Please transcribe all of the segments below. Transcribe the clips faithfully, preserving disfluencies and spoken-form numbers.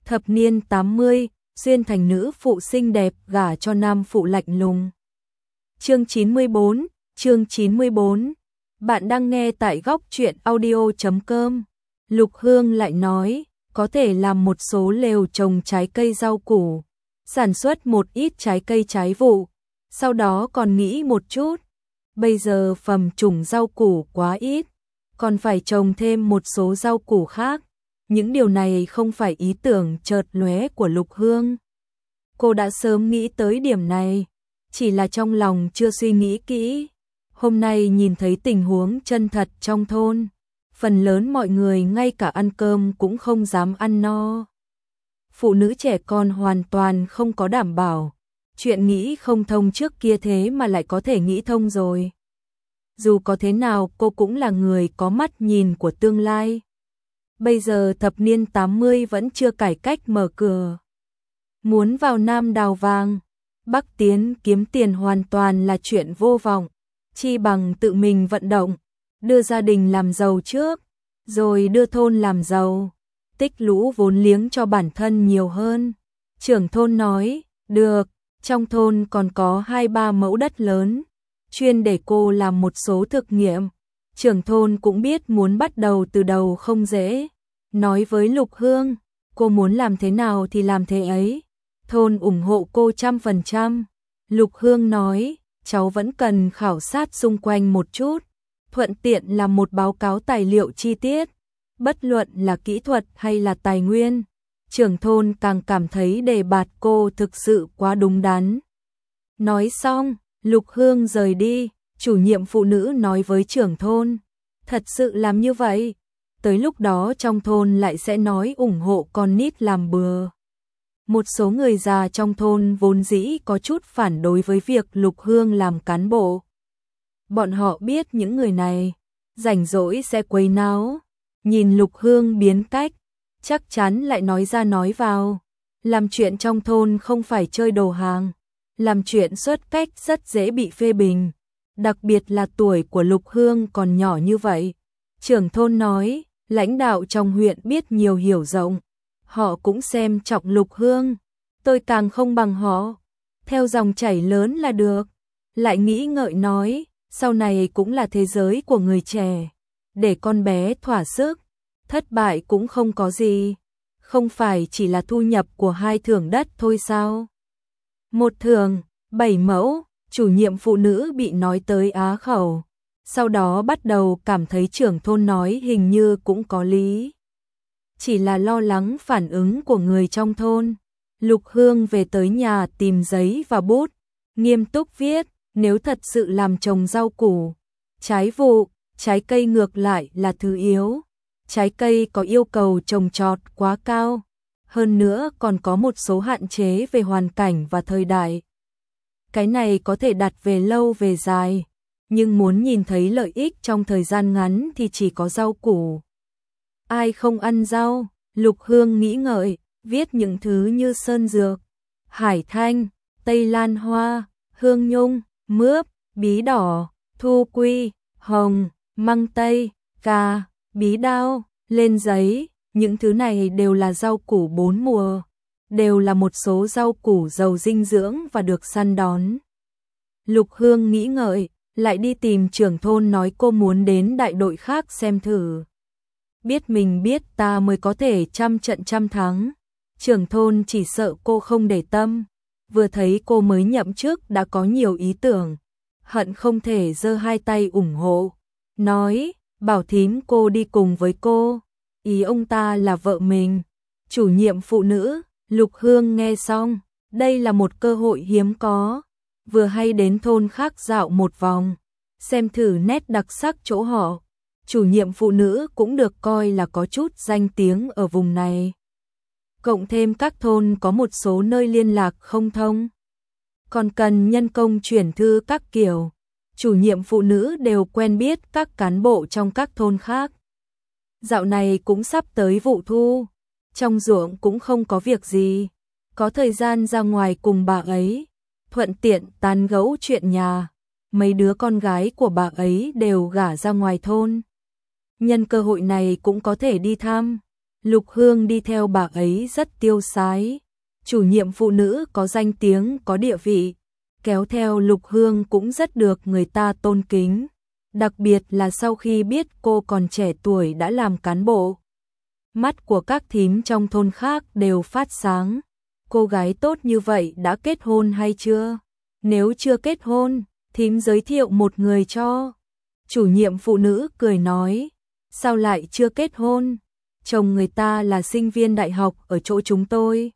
Thập niên tám mươi, xuyên thành nữ phụ xinh đẹp gả cho nam phụ lạnh lùng. Chương chín mươi bốn, chương chín mươi bốn. Bạn đang nghe tại góc truyện audio chấm com. Lục Hương lại nói, có thể làm một số lều trồng trái cây rau củ, sản xuất một ít trái cây trái vụ, sau đó còn nghĩ một chút. Bây giờ phẩm chủng rau củ quá ít, còn phải trồng thêm một số rau củ khác. Những điều này không phải ý tưởng chợt lóe của Lục Hương. Cô đã sớm nghĩ tới điểm này, chỉ là trong lòng chưa suy nghĩ kỹ. Hôm nay nhìn thấy tình huống chân thật trong thôn, phần lớn mọi người ngay cả ăn cơm cũng không dám ăn no. Phụ nữ trẻ con hoàn toàn không có đảm bảo, chuyện nghĩ không thông trước kia thế mà lại có thể nghĩ thông rồi. Dù có thế nào cô cũng là người có mắt nhìn của tương lai. Bây giờ thập niên tám mươi vẫn chưa cải cách mở cửa. Muốn vào Nam đào vàng, Bắc tiến kiếm tiền hoàn toàn là chuyện vô vọng. Chi bằng tự mình vận động, đưa gia đình làm giàu trước, rồi đưa thôn làm giàu, tích lũy vốn liếng cho bản thân nhiều hơn. Trưởng thôn nói, được, trong thôn còn có hai ba mẫu đất lớn, chuyên để cô làm một số thực nghiệm. Trưởng thôn cũng biết muốn bắt đầu từ đầu không dễ. Nói với Lục Hương, cô muốn làm thế nào thì làm thế ấy. Thôn ủng hộ cô trăm phần trăm. Lục Hương nói, cháu vẫn cần khảo sát xung quanh một chút, thuận tiện làm một báo cáo tài liệu chi tiết. Bất luận là kỹ thuật hay là tài nguyên, trưởng thôn càng cảm thấy đề bạt cô thực sự quá đúng đắn. Nói xong, Lục Hương rời đi. Chủ nhiệm phụ nữ nói với trưởng thôn, thật sự làm như vậy, tới lúc đó trong thôn lại sẽ nói ủng hộ con nít làm bừa. Một số người già trong thôn vốn dĩ có chút phản đối với việc Lục Hương làm cán bộ. Bọn họ biết những người này rảnh rỗi sẽ quấy náo, nhìn Lục Hương biến cách, chắc chắn lại nói ra nói vào. Làm chuyện trong thôn không phải chơi đồ hàng, làm chuyện xuất cách rất dễ bị phê bình. Đặc biệt là tuổi của Lục Hương còn nhỏ như vậy. Trưởng thôn nói, lãnh đạo trong huyện biết nhiều hiểu rộng, họ cũng xem trọng Lục Hương, tôi càng không bằng họ, theo dòng chảy lớn là được. Lại nghĩ ngợi nói, sau này cũng là thế giới của người trẻ, để con bé thỏa sức, thất bại cũng không có gì, không phải chỉ là thu nhập của hai thửa đất thôi sao? Một thửa, bảy mẫu. Chủ nhiệm phụ nữ bị nói tới á khẩu, sau đó bắt đầu cảm thấy trưởng thôn nói hình như cũng có lý. Chỉ là lo lắng phản ứng của người trong thôn. Lục Hương về tới nhà tìm giấy và bút, nghiêm túc viết, nếu thật sự làm trồng rau củ, trái vụ, trái cây ngược lại là thứ yếu. Trái cây có yêu cầu trồng trọt quá cao, hơn nữa còn có một số hạn chế về hoàn cảnh và thời đại. Cái này có thể đặt về lâu về dài, nhưng muốn nhìn thấy lợi ích trong thời gian ngắn thì chỉ có rau củ. Ai không ăn rau? Lục Hương nghĩ ngợi, viết những thứ như sơn dược, hải thanh, tây lan hoa, hương nhung, mướp, bí đỏ, thu quy, hồng, măng tây, cà, bí đao, lên giấy. Những thứ này đều là rau củ bốn mùa, đều là một số rau củ giàu dinh dưỡng và được săn đón. Lục Hương nghĩ ngợi, lại đi tìm trưởng thôn nói cô muốn đến đại đội khác xem thử. Biết mình biết ta mới có thể trăm trận trăm thắng. Trưởng thôn chỉ sợ cô không để tâm, vừa thấy cô mới nhậm chức đã có nhiều ý tưởng, hận không thể giơ hai tay ủng hộ. Nói, bảo thím cô đi cùng với cô, ý ông ta là vợ mình. Chủ nhiệm phụ nữ. Lục Hương nghe xong, đây là một cơ hội hiếm có, vừa hay đến thôn khác dạo một vòng, xem thử nét đặc sắc chỗ họ. Chủ nhiệm phụ nữ cũng được coi là có chút danh tiếng ở vùng này. Cộng thêm các thôn có một số nơi liên lạc không thông, còn cần nhân công chuyển thư các kiểu. Chủ nhiệm phụ nữ đều quen biết các cán bộ trong các thôn khác. Dạo này cũng sắp tới vụ thu, trong ruộng cũng không có việc gì, có thời gian ra ngoài cùng bà ấy, thuận tiện tán gẫu chuyện nhà. Mấy đứa con gái của bà ấy đều gả ra ngoài thôn, nhân cơ hội này cũng có thể đi thăm. Lục Hương đi theo bà ấy rất tiêu sái. Chủ nhiệm phụ nữ có danh tiếng có địa vị, kéo theo Lục Hương cũng rất được người ta tôn kính. Đặc biệt là sau khi biết cô còn trẻ tuổi đã làm cán bộ. Mắt của các thím trong thôn khác đều phát sáng. Cô gái tốt như vậy đã kết hôn hay chưa? Nếu chưa kết hôn, thím giới thiệu một người cho. Chủ nhiệm phụ nữ cười nói, sao lại chưa kết hôn? Chồng người ta là sinh viên đại học ở chỗ chúng tôi.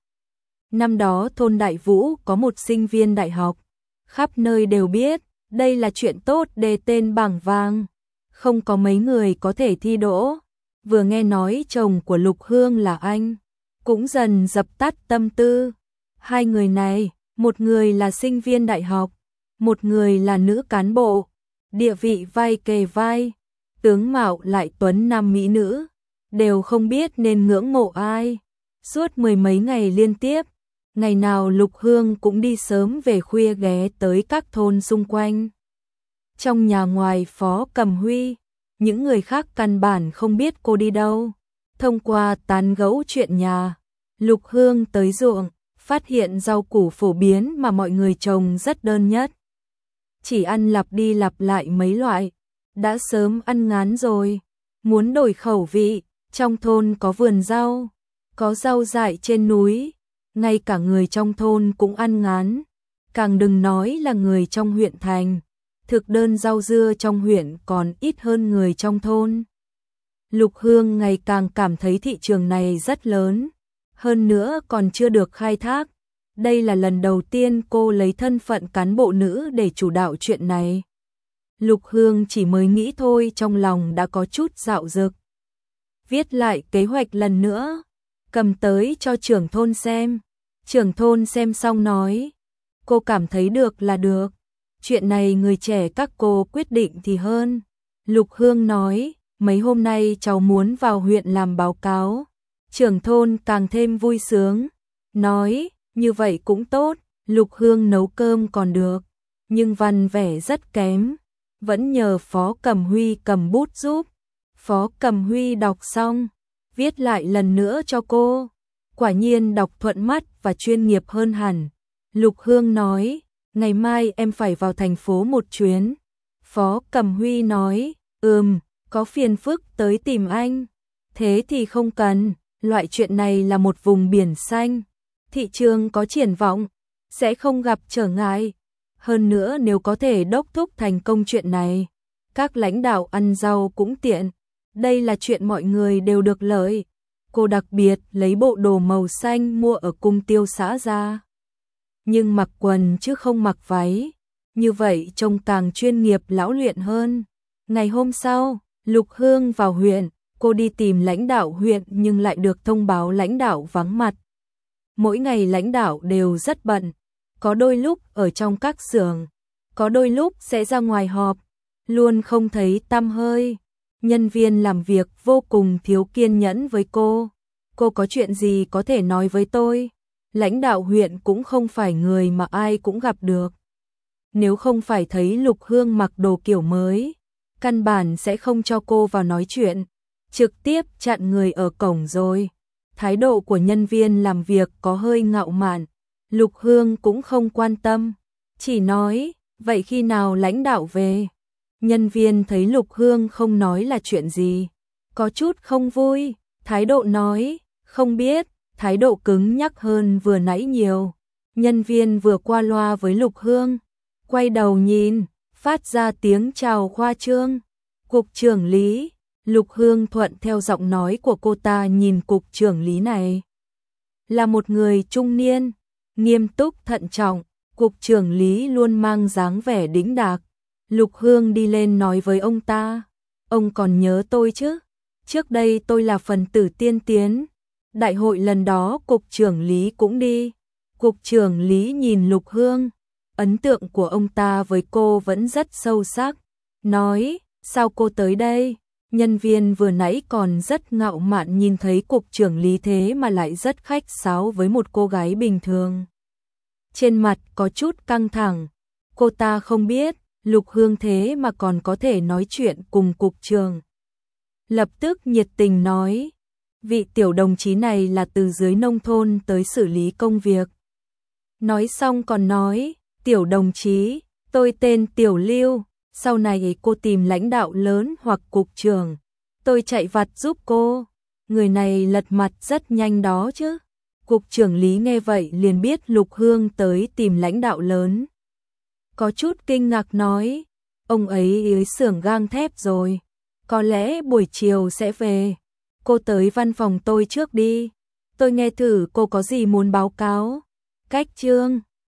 Năm đó thôn Đại Vũ có một sinh viên đại học, khắp nơi đều biết, đây là chuyện tốt đề tên bảng vàng. Không có mấy người có thể thi đỗ. Vừa nghe nói chồng của Lục Hương là anh, cũng dần dập tắt tâm tư. Hai người này, một người là sinh viên đại học, một người là nữ cán bộ, địa vị vai kề vai, tướng mạo lại tuấn nam mỹ nữ, đều không biết nên ngưỡng mộ ai. Suốt mười mấy ngày liên tiếp, ngày nào Lục Hương cũng đi sớm về khuya ghé tới các thôn xung quanh. Trong nhà ngoài Phó Cầm Huy, những người khác căn bản không biết cô đi đâu. Thông qua tán gẫu chuyện nhà, Lục Hương tới ruộng, phát hiện rau củ phổ biến mà mọi người trồng rất đơn nhất. Chỉ ăn lặp đi lặp lại mấy loại, đã sớm ăn ngán rồi, muốn đổi khẩu vị. Trong thôn có vườn rau, có rau dại trên núi, ngay cả người trong thôn cũng ăn ngán, càng đừng nói là người trong huyện thành. Thực đơn rau dưa trong huyện còn ít hơn người trong thôn. Lục Hương ngày càng cảm thấy thị trường này rất lớn, hơn nữa còn chưa được khai thác. Đây là lần đầu tiên cô lấy thân phận cán bộ nữ để chủ đạo chuyện này. Lục Hương chỉ mới nghĩ thôi trong lòng đã có chút dạo dực. Viết lại kế hoạch lần nữa, cầm tới cho trưởng thôn xem. Trưởng thôn xem xong nói, cô cảm thấy được là được. Chuyện này người trẻ các cô quyết định thì hơn. Lục Hương nói, mấy hôm nay cháu muốn vào huyện làm báo cáo. Trưởng thôn càng thêm vui sướng, nói, như vậy cũng tốt. Lục Hương nấu cơm còn được, nhưng văn vẻ rất kém, vẫn nhờ Phó Cầm Huy cầm bút giúp. Phó Cầm Huy đọc xong, viết lại lần nữa cho cô. Quả nhiên đọc thuận mắt và chuyên nghiệp hơn hẳn. Lục Hương nói, ngày mai em phải vào thành phố một chuyến. Phó Cầm Huy nói, ừm, có phiền phức tới tìm anh. Thế thì không cần, loại chuyện này là một vùng biển xanh. Thị trường có triển vọng, sẽ không gặp trở ngại. Hơn nữa nếu có thể đốc thúc thành công chuyện này, các lãnh đạo ăn rau cũng tiện. Đây là chuyện mọi người đều được lợi. Cô đặc biệt lấy bộ đồ màu xanh mua ở cung tiêu xã ra. Nhưng mặc quần chứ không mặc váy. Như vậy trông càng chuyên nghiệp lão luyện hơn. Ngày hôm sau, Lục Hương vào huyện. Cô đi tìm lãnh đạo huyện nhưng lại được thông báo lãnh đạo vắng mặt. Mỗi ngày lãnh đạo đều rất bận. Có đôi lúc ở trong các xưởng, có đôi lúc sẽ ra ngoài họp. Luôn không thấy tăm hơi. Nhân viên làm việc vô cùng thiếu kiên nhẫn với cô. Cô có chuyện gì có thể nói với tôi? Lãnh đạo huyện cũng không phải người mà ai cũng gặp được. Nếu không phải thấy Lục Hương mặc đồ kiểu mới, căn bản sẽ không cho cô vào nói chuyện. Trực tiếp chặn người ở cổng rồi. Thái độ của nhân viên làm việc có hơi ngạo mạn. Lục Hương cũng không quan tâm. Chỉ nói, vậy khi nào lãnh đạo về? Nhân viên thấy Lục Hương không nói là chuyện gì, có chút không vui, thái độ nói, không biết, thái độ cứng nhắc hơn vừa nãy nhiều. Nhân viên vừa qua loa với Lục Hương, quay đầu nhìn, phát ra tiếng chào khoa trương. Cục trưởng Lý. Lục Hương thuận theo giọng nói của cô ta nhìn cục trưởng Lý này. Là một người trung niên, nghiêm túc thận trọng, cục trưởng Lý luôn mang dáng vẻ đĩnh đạc. Lục Hương đi lên nói với ông ta, ông còn nhớ tôi chứ? Trước đây tôi là phần tử tiên tiến. Đại hội lần đó cục trưởng Lý cũng đi. Cục trưởng Lý nhìn Lục Hương, ấn tượng của ông ta với cô vẫn rất sâu sắc. Nói, sao cô tới đây? Nhân viên vừa nãy còn rất ngạo mạn nhìn thấy cục trưởng Lý thế mà lại rất khách sáo với một cô gái bình thường. Trên mặt có chút căng thẳng, cô ta không biết, Lục Hương thế mà còn có thể nói chuyện cùng cục trưởng. Lập tức nhiệt tình nói, vị tiểu đồng chí này là từ dưới nông thôn tới xử lý công việc. Nói xong còn nói, tiểu đồng chí, tôi tên Tiểu Lưu, sau này cô tìm lãnh đạo lớn hoặc cục trưởng, tôi chạy vặt giúp cô. Người này lật mặt rất nhanh đó chứ. Cục trưởng Lý nghe vậy liền biết Lục Hương tới tìm lãnh đạo lớn. Có chút kinh ngạc nói, ông ấy dưới xưởng gang thép rồi, có lẽ buổi chiều sẽ về. Cô tới văn phòng tôi trước đi, tôi nghe thử cô có gì muốn báo cáo. Cách Trương